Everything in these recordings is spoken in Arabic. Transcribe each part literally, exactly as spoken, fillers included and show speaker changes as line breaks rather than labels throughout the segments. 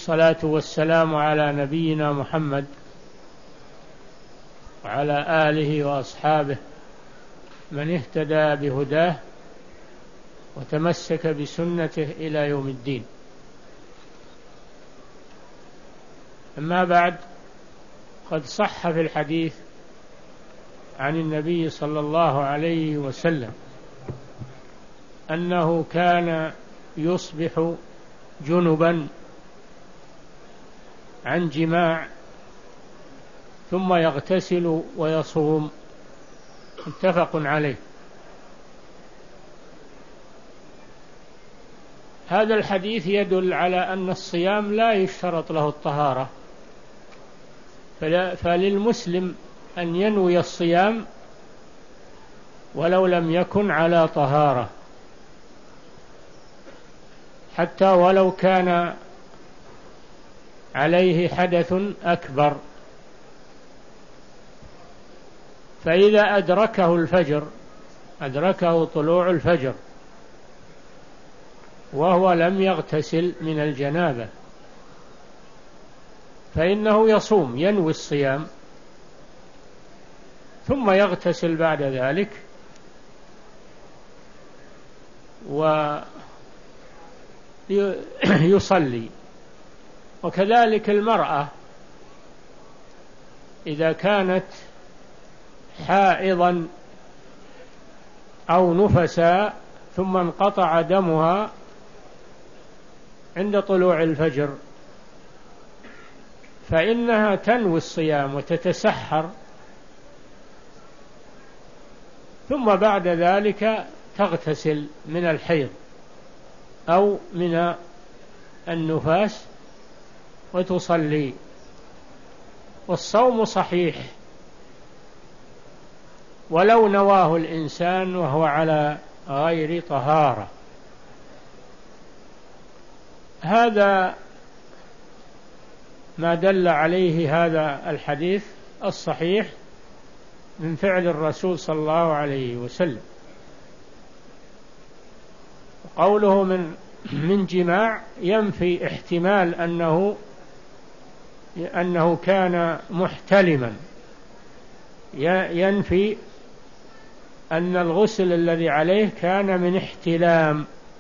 والصلاة والسلام على نبينا محمد وعلى آله وأصحابه من اهتدى بهداه وتمسك بسنته إلى يوم الدين. أما بعد، قد صح في الحديث عن النبي صلى الله عليه وسلم أنه كان يصبح جنبا عن جماع ثم يغتسل ويصوم، متفق عليه. هذا الحديث يدل على أن الصيام لا يشترط له الطهارة، فللمسلم أن ينوي الصيام ولو لم يكن على طهارة، حتى ولو كان عليه حدث أكبر. فإذا أدركه الفجر أدركه طلوع الفجر وهو لم يغتسل من الجنابة فإنه يصوم، ينوي الصيام ثم يغتسل بعد ذلك ويصلي. وكذلك المرأة إذا كانت حائضا أو نفسا ثم انقطع دمها عند طلوع الفجر فإنها تنوي الصيام وتتسحر، ثم بعد ذلك تغتسل من الحيض أو من النفاس وتصلي، والصوم صحيح ولو نواه الإنسان وهو على غير طهارة. هذا ما دل عليه هذا الحديث الصحيح من فعل الرسول صلى الله عليه وسلم. قوله من من جماع ينفي احتمال أنه أنه كان محتلما، ينفي أن الغسل الذي عليه كان من احتلام،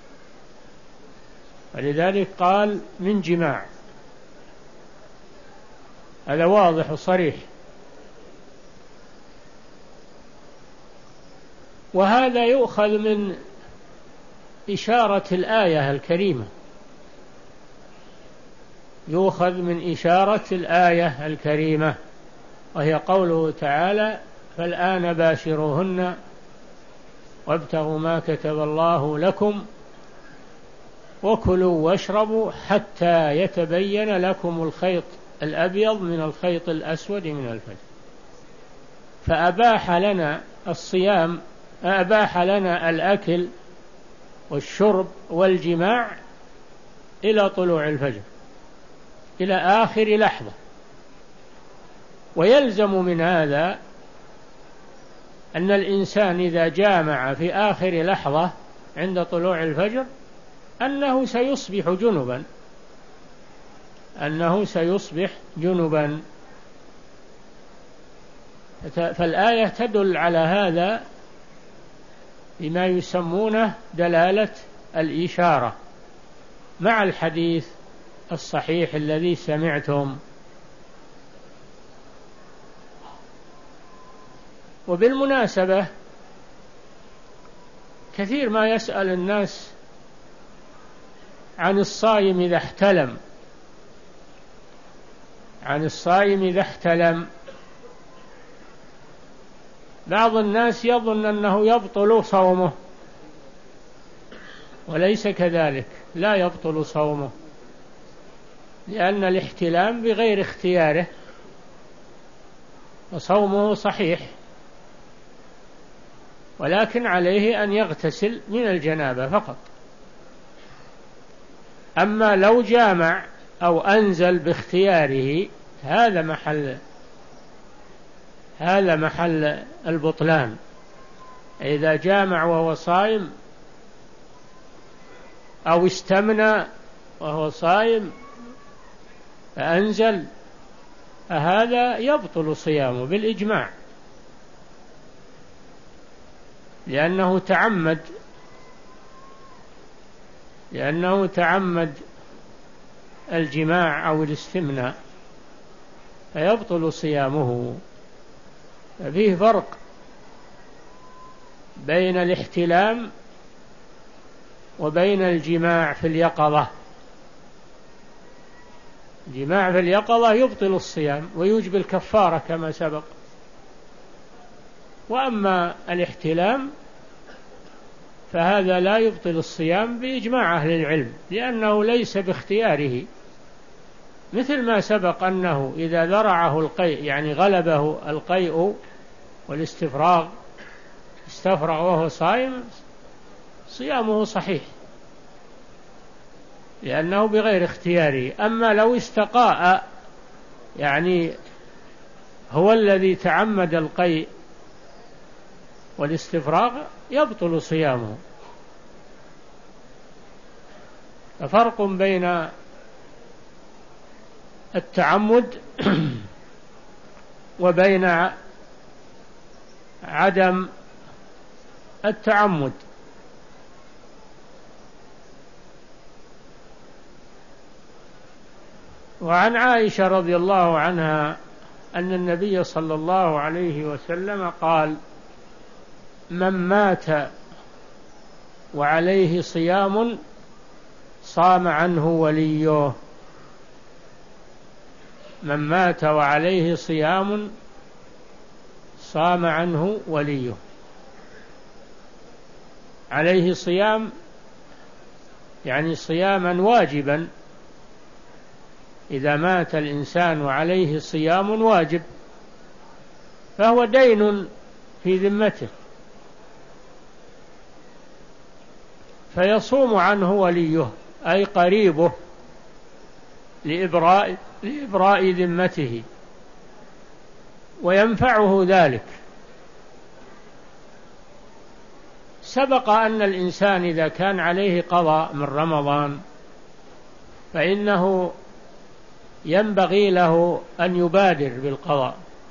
ولذلك قال من جماع. هذا واضح وصريح. وهذا يؤخذ من إشارة الآية الكريمة، يؤخذ من إشارة الآية الكريمة وهي قوله تعالى فالآن باشروهن وابتغوا ما كتب الله لكم وكلوا واشربوا حتى يتبين لكم الخيط الأبيض من الخيط الأسود من الفجر. فأباح لنا الصيام، أباح لنا الأكل والشرب والجماع إلى طلوع الفجر، إلى آخر لحظة. ويلزم من هذا أن الإنسان إذا جامع في آخر لحظة عند طلوع الفجر أنه سيصبح جنبا، أنه سيصبح جنبا. فالآية تدل على هذا بما يسمونه دلالة الإشارة مع الحديث الصحيح الذي سمعتم. وبالمناسبة كثير ما يسأل الناس عن الصائم إذا احتلم، عن الصائم إذا احتلم. بعض الناس يظن أنه يبطل صومه، وليس كذلك، لا يبطل صومه، لأن الاحتلام بغير اختياره وصومه صحيح، ولكن عليه أن يغتسل من الجنابة فقط. أما لو جامع أو أنزل باختياره هذا محل هذا محل البطلان. إذا جامع وهو صائم أو استمنى وهو صائم فأنزل هذا يبطل صيامه بالإجماع، لأنه تعمد لأنه تعمد الجماع أو الاستمناء فيبطل صيامه. فيه فرق بين الاحتلام وبين الجماع في اليقظة. الجماع في اليقظة يبطل الصيام ويوجب الكفارة كما سبق، وأما الاحتلام فهذا لا يبطل الصيام بإجماع أهل العلم، لأنه ليس باختياره، مثل ما سبق أنه إذا ذرعه القيء يعني غلبه القيء والاستفراغ استفرغ وهو صائم صيامه صحيح لأنه بغير اختياره. أما لو استقاء يعني هو الذي تعمد القيء والاستفراغ يبطل صيامه. ففرق بين التعمد وبين عدم التعمد. وعن عائشة رضي الله عنها أن النبي صلى الله عليه وسلم قال: من مات وعليه صيام صام عنه وليه. من مات وعليه صيام صام عنه وليه. عليه صيام يعني صياما واجبا، إذا مات الإنسان وعليه صيام واجب فهو دين في ذمته، فيصوم عنه وليه أي قريبه لإبراء, لإبراء ذمته وينفعه ذلك. سبق أن الإنسان إذا كان عليه قضاء من رمضان فإنه ينبغي له أن يبادر بالقضاء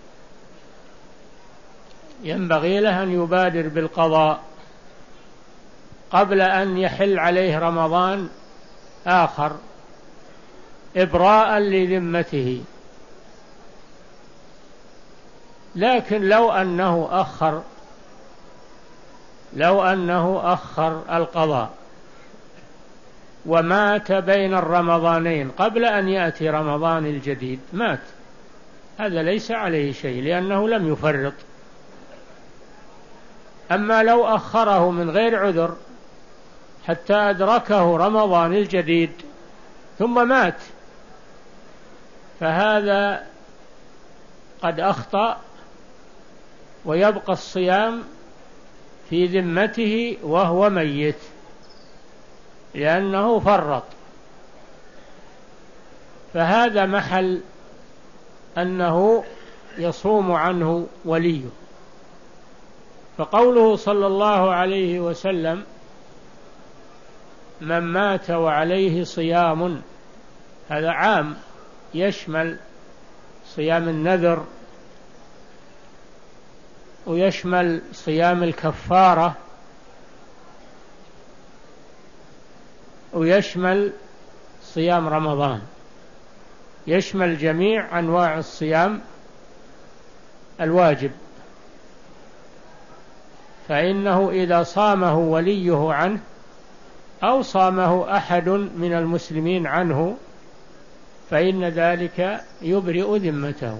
ينبغي له أن يبادر بالقضاء قبل أن يحل عليه رمضان آخر إبراء لذمته. لكن لو أنه أخر لو أنه أخر القضاء ومات بين الرمضانين قبل أن يأتي رمضان الجديد مات، هذا ليس عليه شيء لأنه لم يفرط. أما لو أخره من غير عذر حتى أدركه رمضان الجديد ثم مات فهذا قد أخطأ ويبقى الصيام في ذمته وهو ميت لأنه فرط. فهذا محل أنه يصوم عنه وليه. فقوله صلى الله عليه وسلم: من مات وعليه صيام، هذا عام يشمل صيام النذر ويشمل صيام الكفارة ويشمل صيام رمضان، يشمل جميع أنواع الصيام الواجب. فإنه إذا صامه وليه عنه أو صامه أحد من المسلمين عنه فإن ذلك يبرئ ذمته.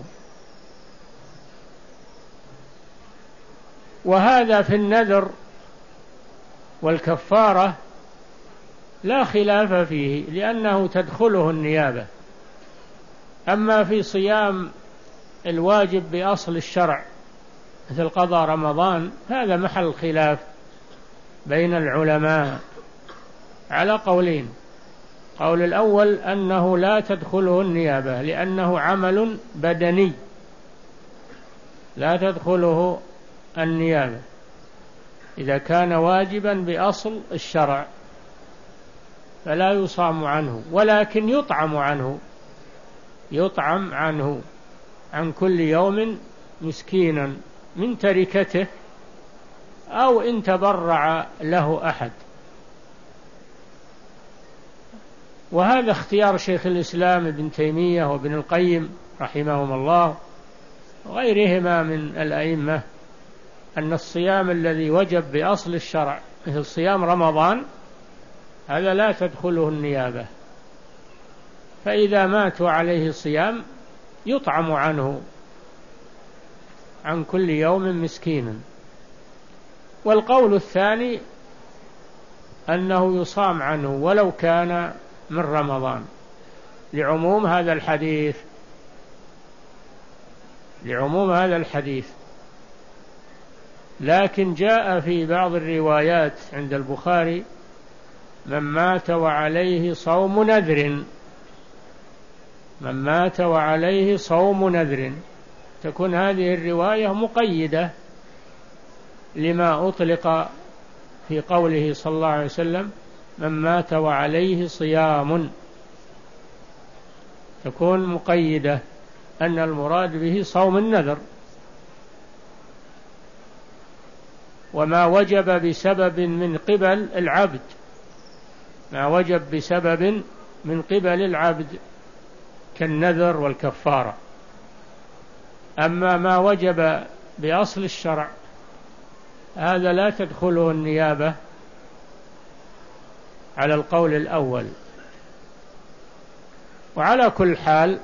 وهذا في النذر والكفارة لا خلاف فيه لأنه تدخله النيابة. أما في صيام الواجب بأصل الشرع مثل قضاء رمضان هذا محل خلاف بين العلماء على قولين. قول الأول أنه لا تدخله النيابة لأنه عمل بدني لا تدخله النيابة إذا كان واجبا بأصل الشرع فلا يصام عنه ولكن يطعم عنه يطعم عنه عن كل يوم مسكينا من تركته، أو إن تبرع له أحد. وهذا اختيار شيخ الإسلام ابن تيمية وابن القيم رحمهم الله وغيرهما من الأئمة، أن الصيام الذي وجب بأصل الشرع مثل صيام رمضان هذا لا تدخله النيابة، فإذا ماتوا عليه صيام يطعم عنه عن كل يوم مسكينا. والقول الثاني أنه يصام عنه ولو كان من رمضان، لعموم هذا الحديث لعموم هذا الحديث لكن جاء في بعض الروايات عند البخاري من مات وعليه صوم نذر من مات وعليه صوم نذر تكون هذه الرواية مقيدة لما أطلق في قوله صلى الله عليه وسلم من مات وعليه صيام، تكون مقيدة أن المراد به صوم النذر. وما وجب بسبب من قبل العبد ما وجب بسبب من قبل العبد كالنذر والكفارة. أما ما وجب بأصل الشرع هذا لا تدخله النيابة على القول الأول. وعلى كل حال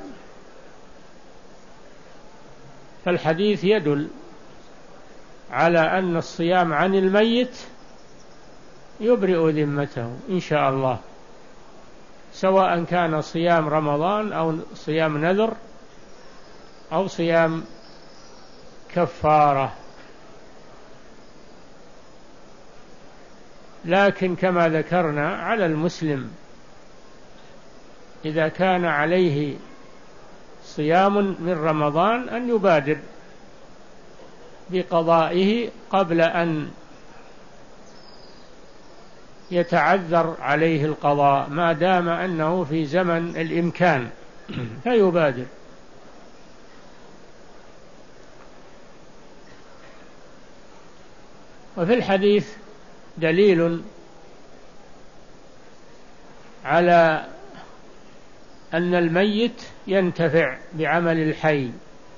فالحديث يدل على أن الصيام عن الميت يبرئ ذمته إن شاء الله، سواء كان صيام رمضان أو صيام نذر أو صيام كفارة. لكن كما ذكرنا على المسلم إذا كان عليه صيام من رمضان أن يبادر بقضائه قبل أن يتعذر عليه القضاء، ما دام أنه في زمن الإمكان فيبادر. وفي الحديث دليل على أن الميت ينتفع بعمل الحي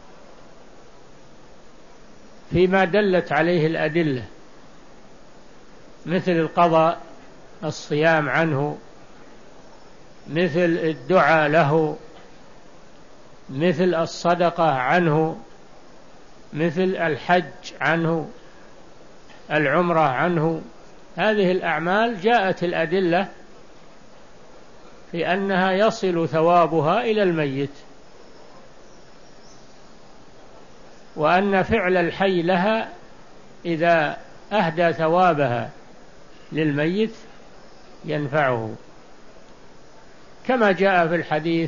فيما دلت عليه الأدلة، مثل القضاء، الصيام عنه، مثل الدعاء له، مثل الصدقة عنه، مثل الحج عنه، العمرة عنه. هذه الأعمال جاءت الأدلة في أنها يصل ثوابها إلى الميت، وأن فعل الحي لها إذا أهدى ثوابها للميت ينفعه، كما جاء في الحديث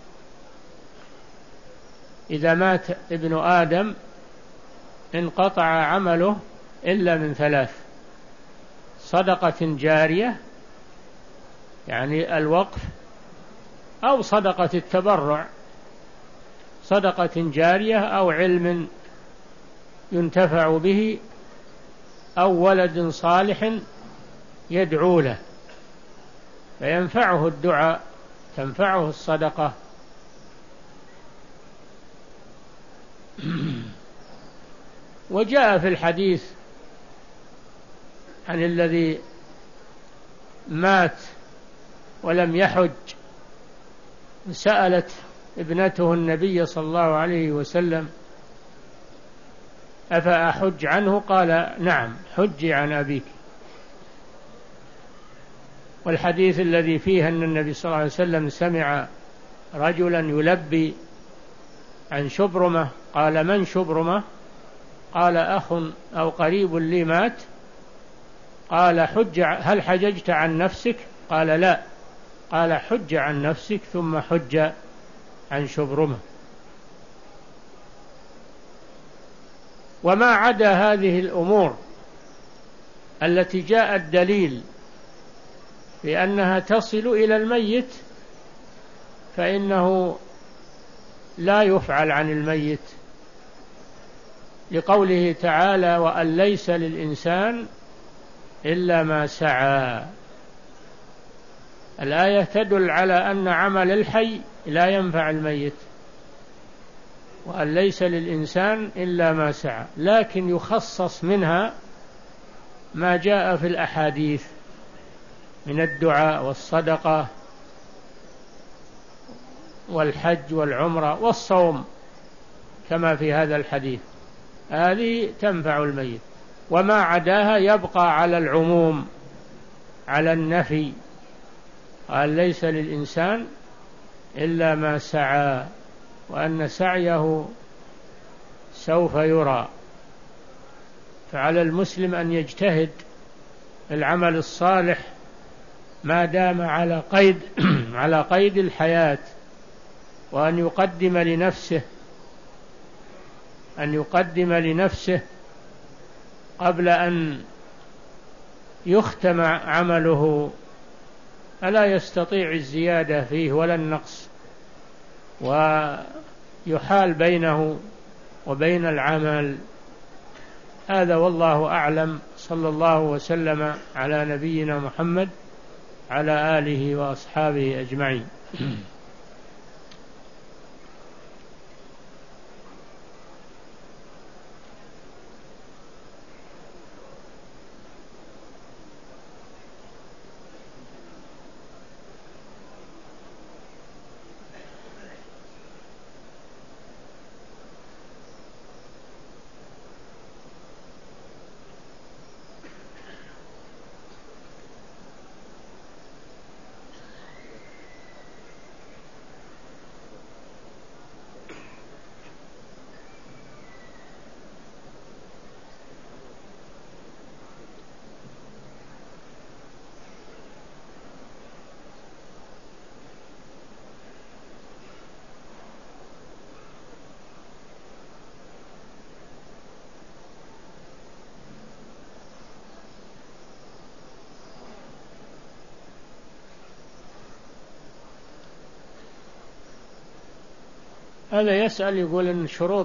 إذا مات ابن آدم انقطع عمله إلا من ثلاث: صدقة جارية يعني الوقف، أو صدقة التبرع، صدقة جارية أو علم ينتفع به، أو ولد صالح يدعو له فينفعه الدعاء، تنفعه الصدقة. وجاء في الحديث عن الذي مات ولم يحج، سألت ابنته النبي صلى الله عليه وسلم: أفأحج عنه؟ قال: نعم، حجي عن أبيك. والحديث الذي فيه أن النبي صلى الله عليه وسلم سمع رجلا يلبي عن شبرمة، قال: من شبرمة؟ قال: أخ أو قريب لي مات. قال: حج هل حججت عن نفسك؟ قال: لا. قال: حج عن نفسك ثم حج عن شبرمة. وما عدا هذه الأمور التي جاء الدليل بأنها تصل إلى الميت فإنه لا يفعل عن الميت، لقوله تعالى: وأن ليس للإنسان إلا ما سعى. الآية تدل على أن عمل الحي لا ينفع الميت، وأن ليس للإنسان إلا ما سعى، لكن يخصص منها ما جاء في الأحاديث من الدعاء والصدقة والحج والعمرة والصوم كما في هذا الحديث، هذه تنفع الميت. وما عداها يبقى على العموم، على النفي، قال: ليس للإنسان إلا ما سعى، وأن سعيه سوف يرى. فعلى المسلم أن يجتهد العمل الصالح ما دام على قيد على قيد الحياة، وأن يقدم لنفسه أن يقدم لنفسه قبل أن يختم عمله، ألا يستطيع الزيادة فيه ولا النقص، ويحال بينه وبين العمل. هذا والله أعلم. صلى الله وسلم على نبينا محمد على آله وأصحابه أجمعين. هذا يسأل يقول: إن شروط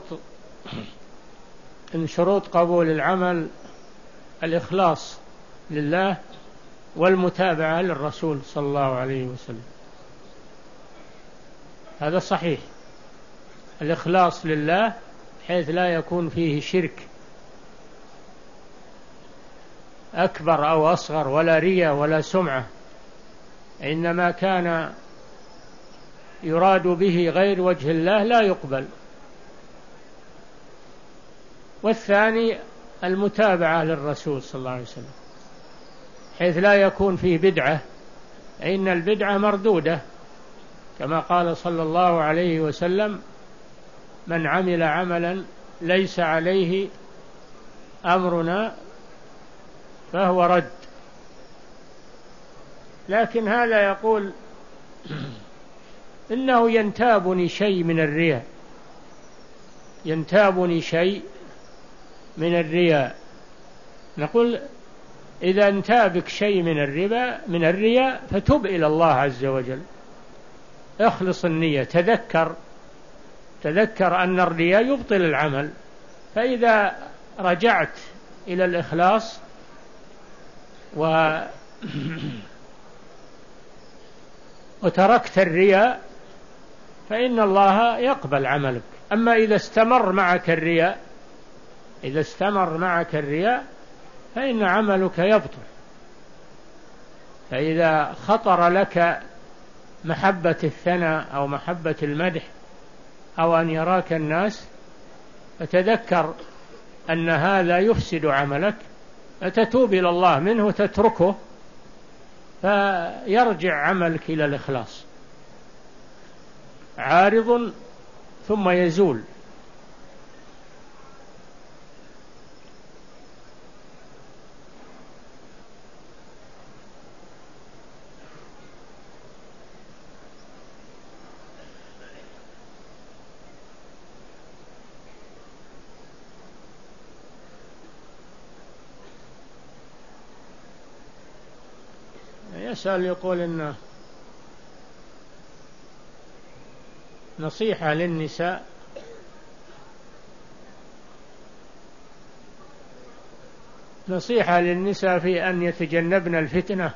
إن شروط قبول العمل الإخلاص لله والمتابعة للرسول صلى الله عليه وسلم. هذا صحيح، الإخلاص لله حيث لا يكون فيه شرك أكبر أو أصغر، ولا رياء ولا سمعة، إنما كان يراد به غير وجه الله لا يقبل. والثاني المتابعة للرسول صلى الله عليه وسلم حيث لا يكون فيه بدعة، إن البدعة مردودة، كما قال صلى الله عليه وسلم: من عمل عملا ليس عليه أمرنا فهو رد. لكن هذا يقول: إنه ينتابني شيء من الرياء، ينتابني شيء من الرياء. نقول: إذا انتابك شيء من الربا من الرياء فتب إلى الله عز وجل، اخلص النية، تذكر تذكر أن الرياء يبطل العمل. فإذا رجعت إلى الإخلاص و وتركت الرياء فإن الله يقبل عملك. أما إذا استمر معك الرياء إذا استمر معك الرياء فإن عملك يبطل. فإذا خطر لك محبة الثناء أو محبة المدح أو أن يراك الناس، فتذكر أن هذا يفسد عملك، فتتوب إلى الله منه وتتركه، فيرجع عملك إلى الإخلاص. عارض ثم يزول. يسأل يقول إن نصيحة للنساء نصيحة للنساء في أن يتجنبن الفتنة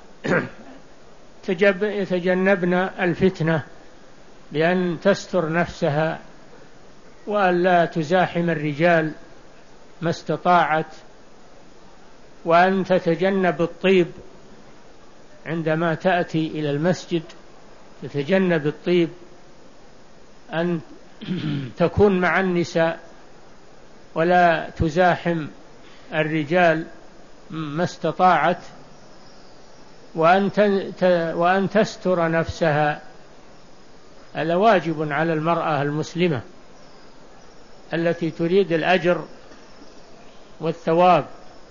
يتجنبن الفتنة بأن تستر نفسها وأن لا تزاحم الرجال ما استطاعت، وأن تتجنب الطيب عندما تأتي إلى المسجد، تتجنب الطيب، أن تكون مع النساء ولا تزاحم الرجال ما استطاعت، وأن وأن تستر نفسها. هذا واجب على المرأة المسلمة التي تريد الأجر والثواب،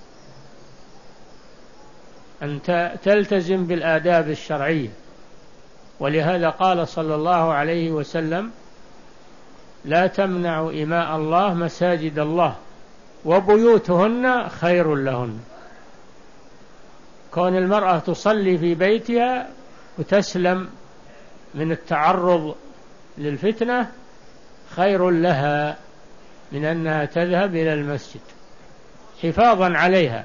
أن تلتزم بالآداب الشرعية. ولهذا قال صلى الله عليه وسلم: لا تمنعوا إماء الله مساجد الله وبيوتهن خير لهن. كون المرأة تصلي في بيتها وتسلم من التعرض للفتنة خير لها من أنها تذهب إلى المسجد حفاظا عليها.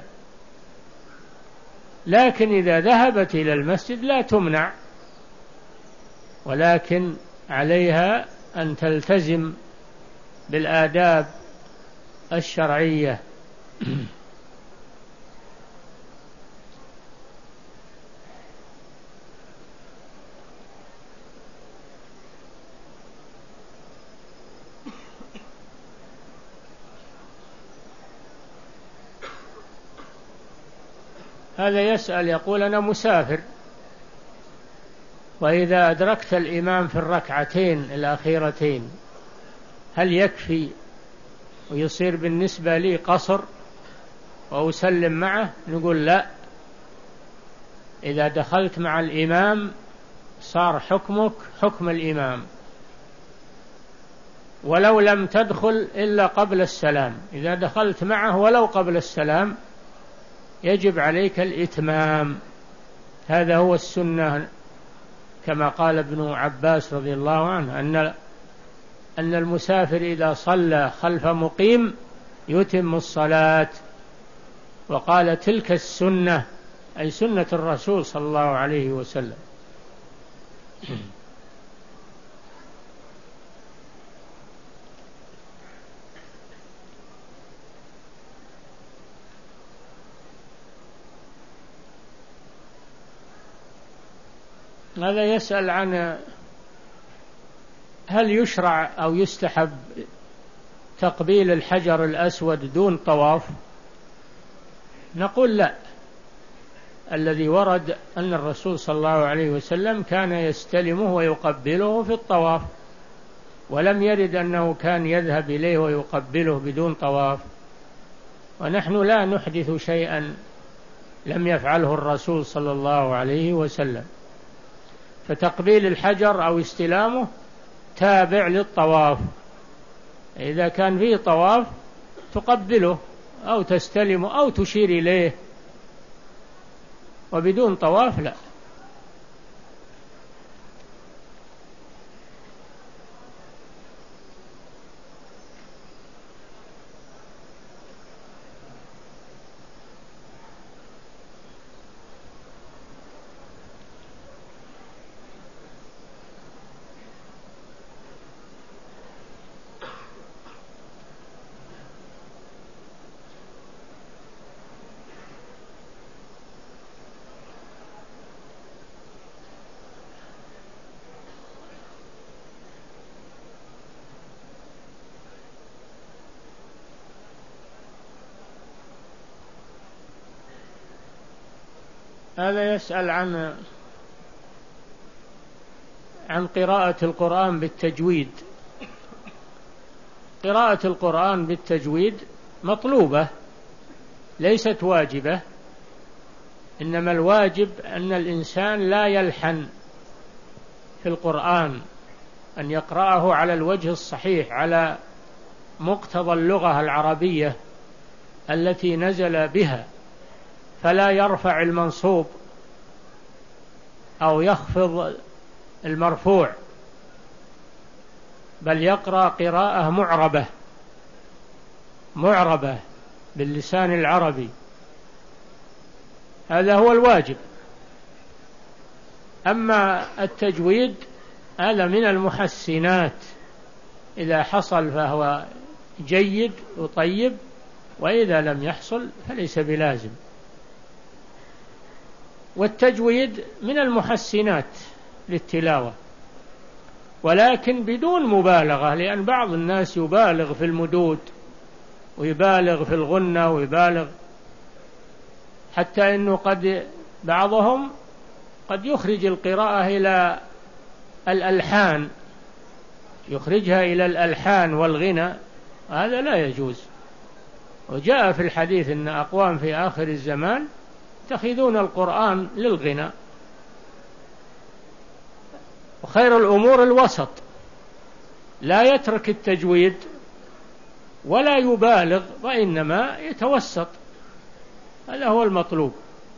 لكن إذا ذهبت إلى المسجد لا تمنع، ولكن عليها أن تلتزم بالآداب الشرعية. هذا يسأل يقول: أنا مسافر، وإذا أدركت الإمام في الركعتين الأخيرتين هل يكفي ويصير بالنسبة لي قصر وأسلم معه؟ نقول: لا، إذا دخلت مع الإمام صار حكمك حكم الإمام، ولو لم تدخل إلا قبل السلام، إذا دخلت معه ولو قبل السلام يجب عليك الإتمام. هذا هو السنة، كما قال ابن عباس رضي الله عنه أن أن المسافر إذا صلى خلف مقيم يتم الصلاة، وقال: تلك السنة، أي سنة الرسول صلى الله عليه وسلم. هذا يسأل عن هل يشرع أو يستحب تقبيل الحجر الأسود دون طواف؟ نقول: لا، الذي ورد أن الرسول صلى الله عليه وسلم كان يستلمه ويقبله في الطواف، ولم يرد أنه كان يذهب إليه ويقبله بدون طواف، ونحن لا نحدث شيئا لم يفعله الرسول صلى الله عليه وسلم. فتقبيل الحجر أو استلامه تابع للطواف، إذا كان فيه طواف تقبله أو تستلمه أو تشير إليه، وبدون طواف لا. هذا يسأل عن عن قراءة القرآن بالتجويد. قراءة القرآن بالتجويد مطلوبة ليست واجبة، إنما الواجب أن الإنسان لا يلحن في القرآن، أن يقرأه على الوجه الصحيح على مقتضى اللغة العربية التي نزل بها، فلا يرفع المنصوب أو يخفض المرفوع، بل يقرأ قراءة معربة معربة باللسان العربي، هذا هو الواجب. أما التجويد هذا من المحسنات، إذا حصل فهو جيد وطيب، وإذا لم يحصل فليس بلازم. والتجويد من المحسنات للتلاوة، ولكن بدون مبالغة، لأن بعض الناس يبالغ في المدود ويبالغ في الغنة ويبالغ، حتى أنه قد بعضهم قد يخرج القراءة إلى الألحان، يخرجها إلى الألحان والغنى، هذا لا يجوز. وجاء في الحديث أن أقوام في آخر الزمان يتخذون القرآن للغنى. وخير الأمور الوسط، لا يترك التجويد ولا يبالغ، وإنما يتوسط، هذا هو المطلوب.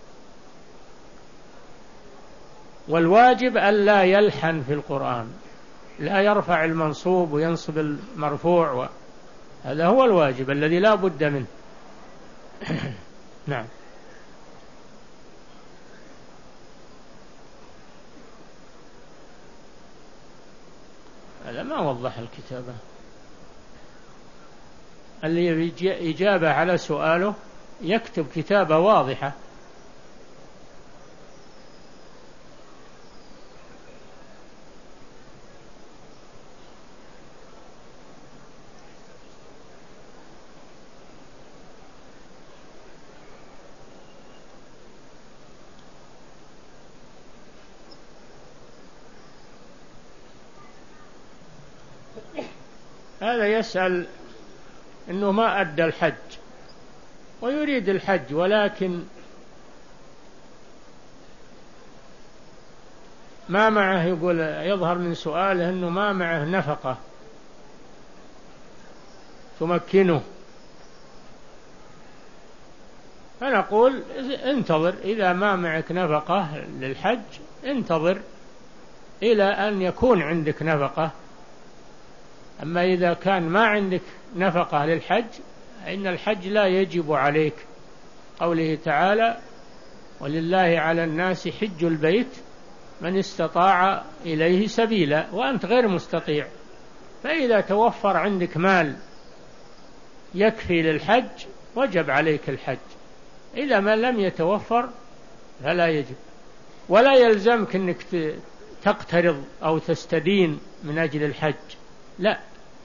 والواجب ألا يلحن في القرآن، لا يرفع المنصوب وينصب المرفوع، هذا هو الواجب الذي لا بد منه. نعم. هذا ما وضح الكتابة. اللي يبي إجابة على سؤاله يكتب كتابة واضحة. هذا يسأل إنه ما أدى الحج ويريد الحج، ولكن ما معه، يقول يظهر من سؤاله أنه ما معه نفقة تمكنه، فنقول انتظر، إذا ما معك نفقة للحج انتظر إلى أن يكون عندك نفقة. أما إذا كان ما عندك نفقة للحج إن الحج لا يجب عليك، قوله تعالى: ولله على الناس حج البيت من استطاع إليه سبيلا، وأنت غير مستطيع. فإذا توفر عندك مال يكفي للحج وجب عليك الحج، إذا ما لم يتوفر فلا يجب. ولا يلزمك أنك تقترض أو تستدين من أجل الحج، لا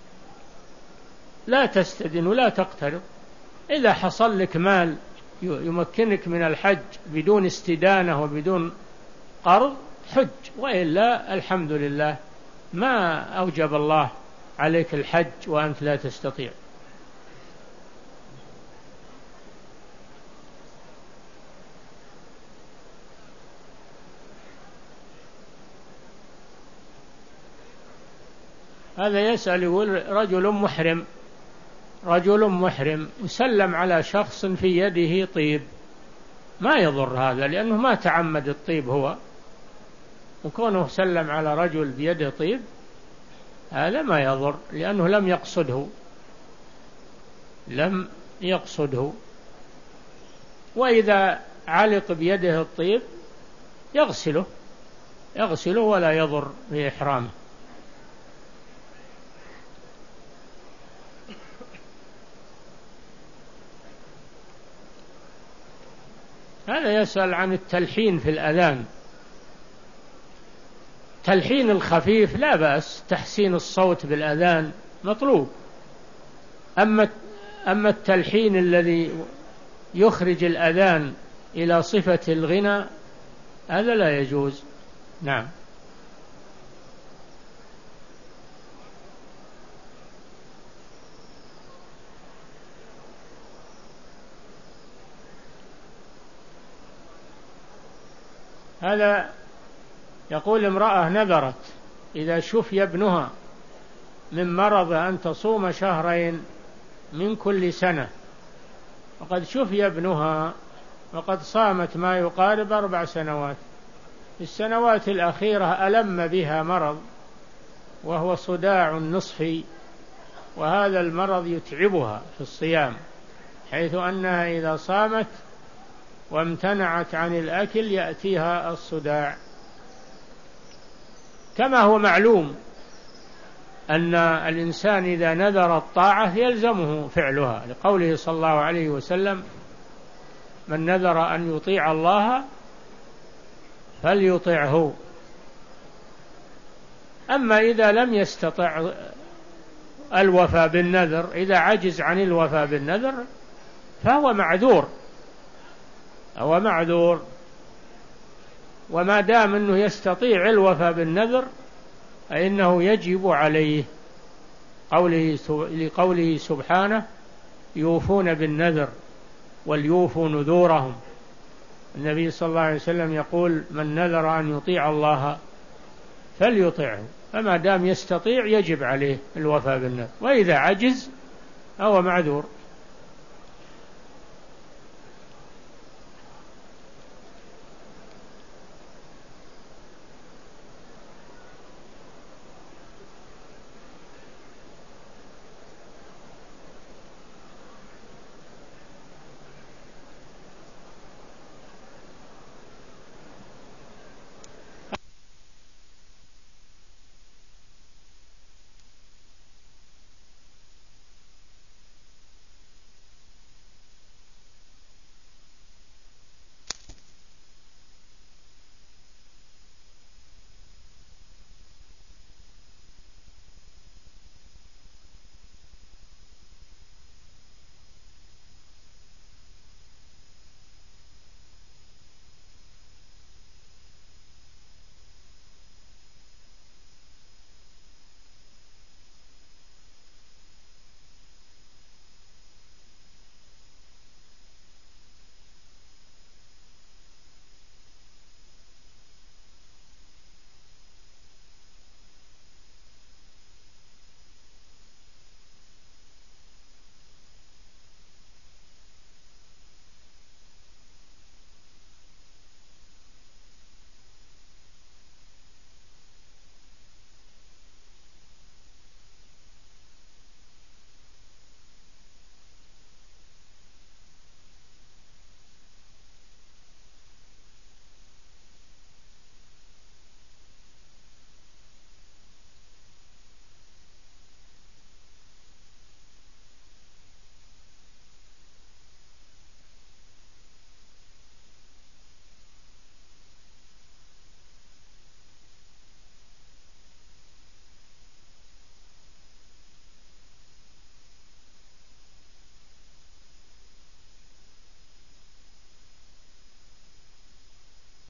لا تستدين ولا تقترض. إذا حصل لك مال يمكنك من الحج بدون استدانة وبدون قرض حج، وإلا الحمد لله ما أوجب الله عليك الحج وأنت لا تستطيع. هذا يسأل يقول: رجل محرم رجل محرم وسلم على شخص في يده طيب، ما يضر هذا لأنه ما تعمد الطيب هو، وكونه سلم على رجل بيده طيب هذا ما يضر لأنه لم يقصده لم يقصده. وإذا علق بيده الطيب يغسله يغسله ولا يضر بإحرامه. هذا يسأل عن التلحين في الأذان. تلحين الخفيف لا بأس، تحسين الصوت بالأذان مطلوب. أما أما التلحين الذي يخرج الأذان إلى صفة الغنى هذا لا يجوز. نعم. هذا يقول: امرأة نذرت إذا شفي ابنها من مرض أن تصوم شهرين من كل سنة، وقد شفي ابنها وقد صامت ما يقارب أربع سنوات. في السنوات الأخيرة ألم بها مرض وهو صداع نصفي، وهذا المرض يتعبها في الصيام، حيث أنها إذا صامت وامتنعت عن الأكل يأتيها الصداع. كما هو معلوم أن الإنسان إذا نذر الطاعة يلزمه فعلها، لقوله صلى الله عليه وسلم: من نذر أن يطيع الله فليطعه. أما إذا لم يستطع الوفاء بالنذر، إذا عجز عن الوفاء بالنذر فهو معذور، هو معذور. وما دام أنه يستطيع الوفاء بالنذر فإنه يجب عليه، قوله لقوله سبحانه: يوفون بالنذر وليوفوا نذورهم. النبي صلى الله عليه وسلم يقول: من نذر أن يطيع الله فليطعه. فما دام يستطيع يجب عليه الوفاء بالنذر، وإذا عجز هو معذور.